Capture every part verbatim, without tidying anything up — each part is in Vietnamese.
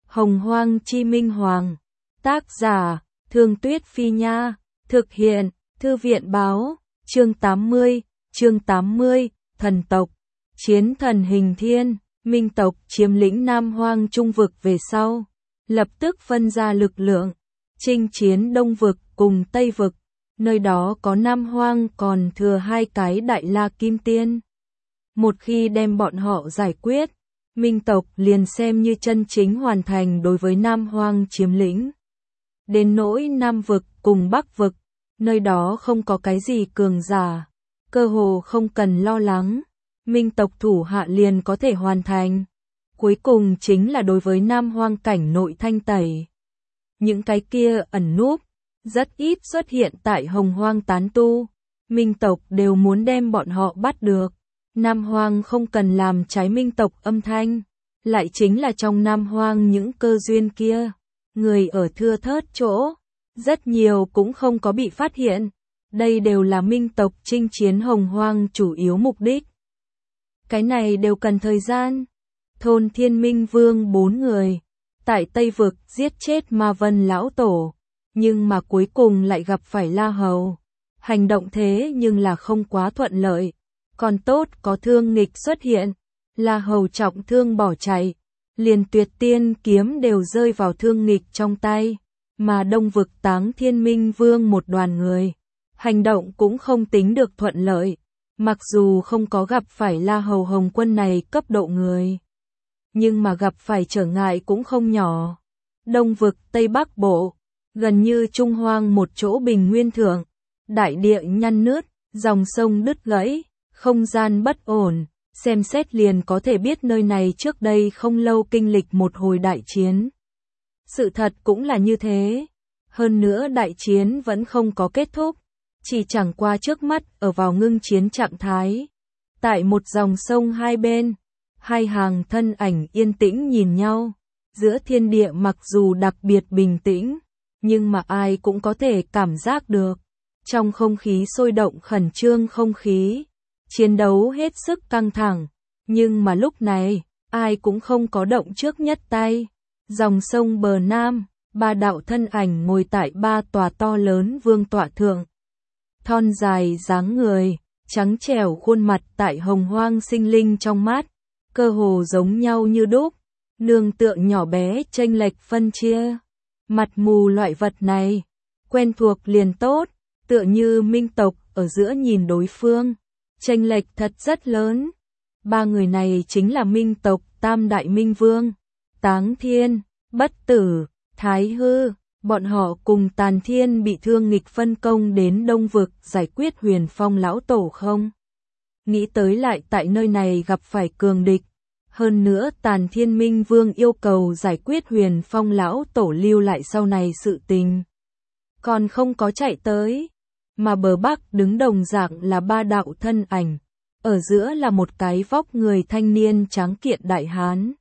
Hồng Hoang Chi Minh Hoàng. Tác giả, Thương Tuyết Phi Nha. Thực hiện, Thư viện Báo. Chương tám mươi, chương tám mươi, Thần tộc. Chiến thần hình thiên, Minh tộc chiếm lĩnh Nam Hoang Trung vực về sau. Lập tức phân ra lực lượng, chinh chiến Đông vực cùng Tây vực. Nơi đó có Nam Hoang còn thừa hai cái Đại La Kim Tiên. Một khi đem bọn họ giải quyết, Minh tộc liền xem như chân chính hoàn thành đối với Nam Hoang chiếm lĩnh. Đến nỗi Nam vực cùng Bắc vực, nơi đó không có cái gì cường giả, cơ hồ không cần lo lắng, Minh tộc thủ hạ liền có thể hoàn thành. Cuối cùng chính là đối với Nam Hoang cảnh nội thanh tẩy. Những cái kia ẩn núp, rất ít xuất hiện tại Hồng Hoang tán tu, Minh tộc đều muốn đem bọn họ bắt được. Nam Hoang không cần làm trái Minh tộc âm thanh, lại chính là trong Nam Hoang những cơ duyên kia, người ở thưa thớt chỗ, rất nhiều cũng không có bị phát hiện. Đây đều là Minh tộc chinh chiến Hồng Hoang chủ yếu mục đích. Cái này đều cần thời gian. Thôn Thiên Minh Vương bốn người, tại Tây vực giết chết Ma Vân lão tổ, nhưng mà cuối cùng lại gặp phải La Hầu. Hành động thế nhưng là không quá thuận lợi, còn tốt có Thương Nghịch xuất hiện, La Hầu trọng thương bỏ chạy, liền Tuyệt Tiên kiếm đều rơi vào Thương Nghịch trong tay, mà Đông vực Táng Thiên Minh Vương một đoàn người, hành động cũng không tính được thuận lợi, mặc dù không có gặp phải La Hầu Hồng Quân này cấp độ người, nhưng mà gặp phải trở ngại cũng không nhỏ. Đông vực Tây Bắc Bộ, gần như Trung Hoang một chỗ bình nguyên thượng, đại địa nhăn nứt, dòng sông đứt gãy, không gian bất ổn, xem xét liền có thể biết nơi này trước đây không lâu kinh lịch một hồi đại chiến. Sự thật cũng là như thế, hơn nữa đại chiến vẫn không có kết thúc, chỉ chẳng qua trước mắt ở vào ngưng chiến trạng thái. Tại một dòng sông hai bên, hai hàng thân ảnh yên tĩnh nhìn nhau, giữa thiên địa mặc dù đặc biệt bình tĩnh, nhưng mà ai cũng có thể cảm giác được, trong không khí sôi động khẩn trương không khí, chiến đấu hết sức căng thẳng, nhưng mà lúc này, ai cũng không có động trước nhất tay. Dòng sông bờ nam, ba đạo thân ảnh ngồi tại ba tòa to lớn vương tọa thượng. Thon dài dáng người, trắng trẻo khuôn mặt tại Hồng Hoang sinh linh trong mắt, cơ hồ giống nhau như đúc, nương tượng nhỏ bé chênh lệch phân chia. Mặt mù loại vật này, quen thuộc liền tốt, tựa như Minh tộc ở giữa nhìn đối phương, chênh lệch thật rất lớn. Ba người này chính là Minh tộc Tam Đại Minh Vương, Táng Thiên, Bất Tử, Thái Hư, bọn họ cùng Tàn Thiên bị Thương Nghịch phân công đến Đông vực giải quyết Huyền Phong lão tổ không? Nghĩ tới lại tại nơi này gặp phải cường địch, hơn nữa Tàn Thiên Minh Vương yêu cầu giải quyết Huyền Phong lão tổ lưu lại sau này sự tình. Còn không có chạy tới, mà bờ bắc đứng đồng dạng là ba đạo thân ảnh, ở giữa là một cái vóc người thanh niên tráng kiện đại hán.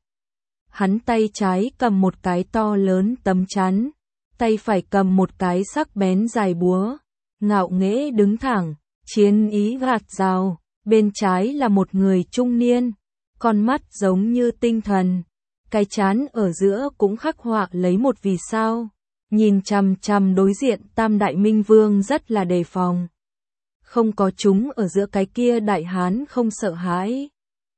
Hắn tay trái cầm một cái to lớn tấm chắn, tay phải cầm một cái sắc bén dài búa, ngạo nghễ đứng thẳng, chiến ý gạt rào, bên trái là một người trung niên, con mắt giống như tinh thần, cái trán ở giữa cũng khắc họa lấy một vì sao, nhìn chằm chằm đối diện Tam Đại Minh Vương rất là đề phòng. Không có chúng ở giữa cái kia đại hán không sợ hãi.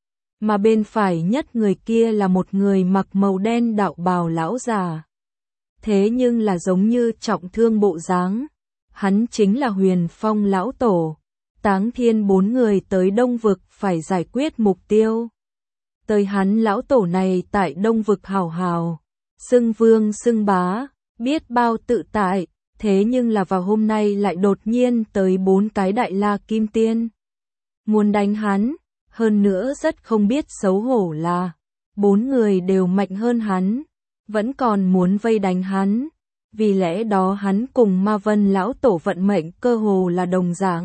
Mà bên phải nhất người kia là một người mặc màu đen đạo bào lão già. Thế nhưng là giống như trọng thương bộ dáng. Hắn chính là Huyền Phong lão tổ. Táng Thiên bốn người tới Đông vực phải giải quyết mục tiêu. Tới hắn lão tổ này tại Đông vực hào hào, xưng vương xưng bá, biết bao tự tại. Thế nhưng là vào hôm nay lại đột nhiên tới bốn cái Đại La Kim Tiên. Muốn đánh hắn, hơn nữa rất không biết xấu hổ là, bốn người đều mạnh hơn hắn, vẫn còn muốn vây đánh hắn. Vì lẽ đó hắn cùng Ma Vân lão tổ vận mệnh cơ hồ là đồng dạng.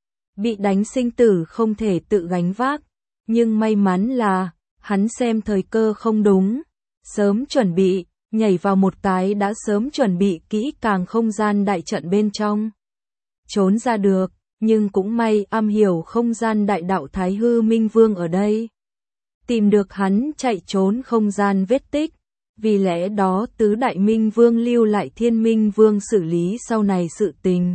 Bị đánh sinh tử không thể tự gánh vác, nhưng may mắn là, hắn xem thời cơ không đúng, sớm chuẩn bị. Nhảy vào một cái đã sớm chuẩn bị kỹ càng không gian đại trận bên trong. Trốn ra được, nhưng cũng may am hiểu không gian đại đạo Thái Hư Minh Vương ở đây. Tìm được hắn chạy trốn không gian vết tích, Vì lẽ đó tứ đại minh vương lưu lại thiên minh vương xử lý sau này sự tình.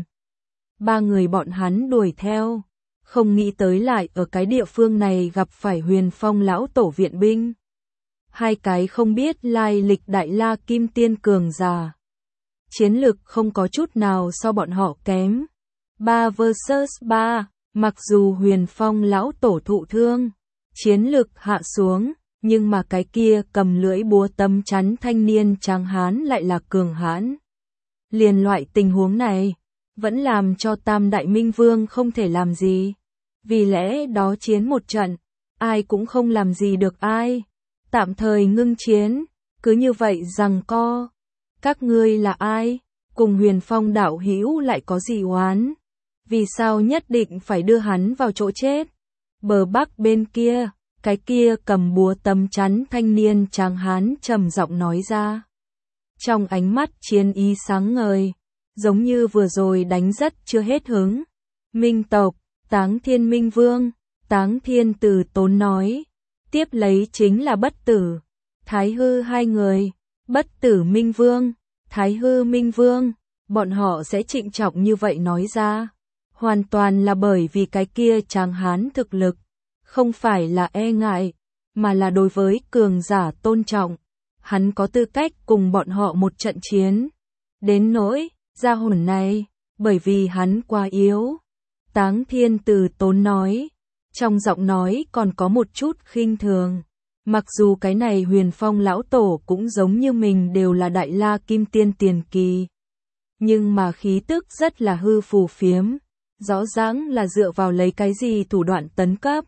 Ba người bọn hắn đuổi theo, không nghĩ tới lại ở cái địa phương này gặp phải Huyền Phong lão tổ viện binh. Hai cái không biết lai lịch đại la kim tiên cường giả. Chiến lực không có chút nào so bọn họ kém. ba versus ba, mặc dù Huyền Phong lão tổ thụ thương, chiến lực hạ xuống, nhưng mà cái kia cầm lưỡi búa tấm chắn thanh niên tráng hán lại là cường hãn. Liền loại tình huống này, vẫn làm cho Tam Đại Minh Vương không thể làm gì. Vì lẽ đó chiến một trận, ai cũng không làm gì được ai. Tạm thời ngưng chiến, cứ như vậy giằng co. Các ngươi là ai? Cùng Huyền Phong đạo hữu lại có gì oán? Vì sao nhất định phải đưa hắn vào chỗ chết? Bờ bắc bên kia, cái kia cầm búa tấm chắn thanh niên tráng hán trầm giọng nói ra. Trong ánh mắt chiến ý sáng ngời, giống như vừa rồi đánh rất chưa hết hứng. Minh tộc, Táng Thiên Minh Vương, Táng Thiên Từ Tốn nói. Tiếp lấy chính là Bất Tử, Thái Hư hai người. Bất Tử Minh Vương, Thái Hư Minh Vương, bọn họ sẽ trịnh trọng như vậy nói ra. Hoàn toàn là bởi vì cái kia tráng hán thực lực, không phải là e ngại, mà là đối với cường giả tôn trọng. Hắn có tư cách cùng bọn họ một trận chiến. Đến nỗi, gia hồn này, bởi vì hắn quá yếu. Táng Thiên Từ Tốn nói, trong giọng nói còn có một chút khinh thường. Mặc dù cái này Huyền Phong lão tổ cũng giống như mình đều là đại la kim tiên tiền kỳ. Nhưng mà khí tức rất là hư phù phiếm. Rõ ràng là dựa vào lấy cái gì thủ đoạn tấn cấp.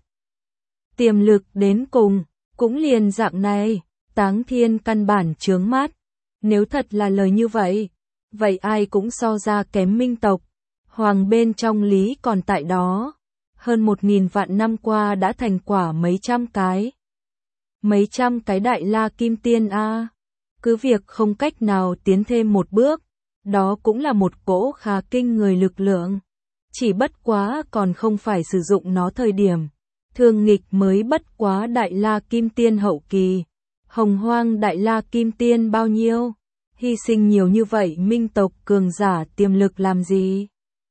Tiềm lực đến cùng, cũng liền dạng này, Táng Thiên căn bản chướng mắt. Nếu thật là lời như vậy, vậy ai cũng so ra kém Minh tộc. Hoàng bên trong lý còn tại đó. Hơn một nghìn vạn năm qua đã thành quả mấy trăm cái. Mấy trăm cái đại la kim tiên a. Cứ việc không cách nào tiến thêm một bước, đó cũng là một cỗ khá kinh người lực lượng. Chỉ bất quá còn không phải sử dụng nó thời điểm. Thương nghịch mới bất quá đại la kim tiên hậu kỳ. Hồng Hoang đại la kim tiên bao nhiêu? Hy sinh nhiều như vậy minh tộc cường giả tiềm lực làm gì?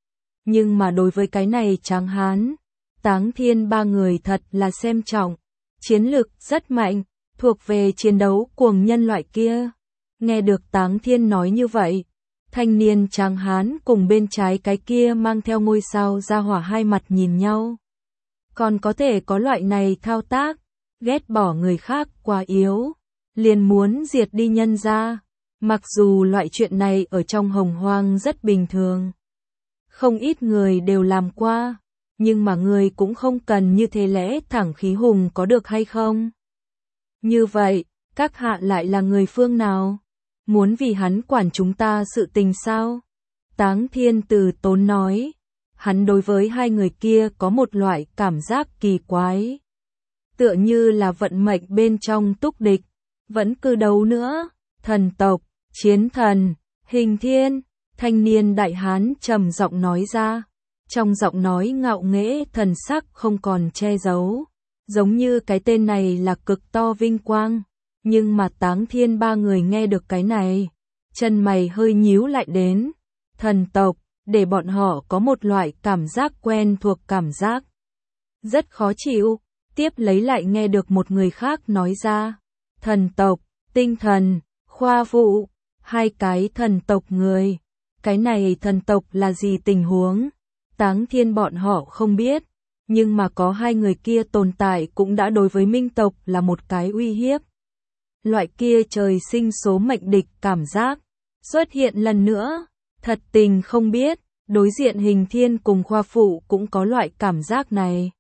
Nhưng mà đối với cái này tráng hán, Táng Thiên ba người thật là xem trọng. Chiến lực rất mạnh, thuộc về chiến đấu cuồng nhân loại kia. Nghe được Táng Thiên nói như vậy, thanh niên tráng hán cùng bên trái cái kia mang theo ngôi sao ra hỏa hai mặt nhìn nhau. Còn có thể có loại này thao tác, ghét bỏ người khác quá yếu, liền muốn diệt đi nhân ra. Mặc dù loại chuyện này ở trong Hồng Hoang rất bình thường, không ít người đều làm qua, nhưng mà người cũng không cần như thế lẽ thẳng khí hùng có được hay không? Như vậy, các hạ lại là người phương nào? Muốn vì hắn quản chúng ta sự tình sao? Táng Thiên Từ Tốn nói, hắn đối với hai người kia có một loại cảm giác kỳ quái. Tựa như là vận mệnh bên trong túc địch, vẫn cứ đấu nữa, thần tộc, chiến thần, hình thiên, thanh niên đại hán trầm giọng nói ra. Trong giọng nói ngạo nghễ thần sắc không còn che giấu, giống như cái tên này là cực to vinh quang. Nhưng mà Táng Thiên ba người nghe được cái này, chân mày hơi nhíu lại đến. Thần tộc, để bọn họ có một loại cảm giác quen thuộc cảm giác. Rất khó chịu, tiếp lấy lại nghe được một người khác nói ra. Thần tộc, tinh thần, khoa vụ, hai cái thần tộc người. Cái này thần tộc là gì tình huống? Táng Thiên bọn họ không biết, nhưng mà có hai người kia tồn tại cũng đã đối với minh tộc là một cái uy hiếp. Loại kia trời sinh số mệnh địch cảm giác xuất hiện lần nữa, thật tình không biết, đối diện Hình Thiên cùng Khoa Phụ cũng có loại cảm giác này.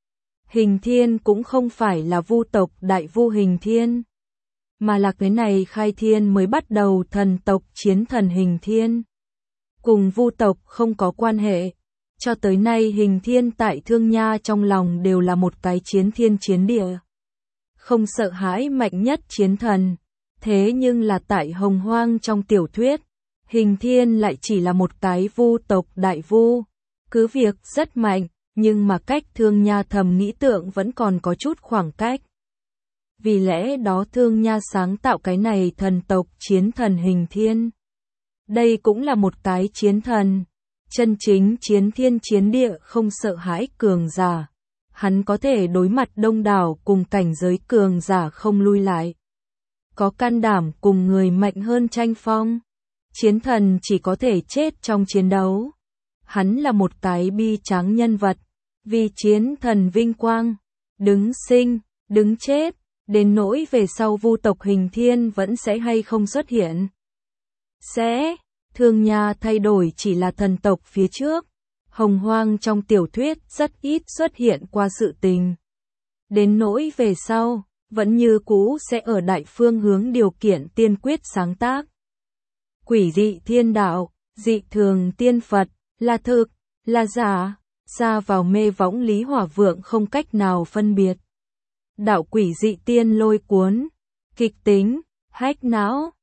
Hình Thiên cũng không phải là vu tộc đại vu Hình Thiên, mà là cái này khai thiên mới bắt đầu thần tộc chiến thần Hình Thiên. Cùng vu tộc không có quan hệ. Cho tới nay Hình Thiên tại Thương Nha trong lòng đều là một cái chiến thiên chiến địa. Không sợ hãi mạnh nhất chiến thần. Thế nhưng là tại Hồng Hoang trong tiểu thuyết, Hình Thiên lại chỉ là một cái vu tộc đại vu. Cứ việc rất mạnh, nhưng mà cách Thương Nha thầm nghĩ tượng vẫn còn có chút khoảng cách. vì lẽ đó Thương Nha sáng tạo cái này thần tộc chiến thần hình thiên. Đây cũng là một cái chiến thần, chân chính chiến thiên chiến địa không sợ hãi cường giả. Hắn có thể đối mặt đông đảo cùng cảnh giới cường giả không lui lại. Có can đảm cùng người mạnh hơn tranh phong. Chiến thần chỉ có thể chết trong chiến đấu. Hắn là một cái bi tráng nhân vật, vì chiến thần vinh quang, đứng sinh, đứng chết, đến nỗi về sau vu tộc hình thiên vẫn sẽ hay không xuất hiện. Sẽ, Thương Nha thay đổi chỉ là thần tộc phía trước. Hồng Hoang trong tiểu thuyết rất ít xuất hiện qua sự tình. Đến nỗi về sau, vẫn như cũ sẽ ở đại phương hướng điều kiện tiên quyết sáng tác. Quỷ dị thiên đạo, dị thường tiên Phật, là thực, là giả, ra vào mê võng Lý Hỏa Vượng không cách nào phân biệt. Đạo quỷ dị tiên lôi cuốn, kịch tính, hách não,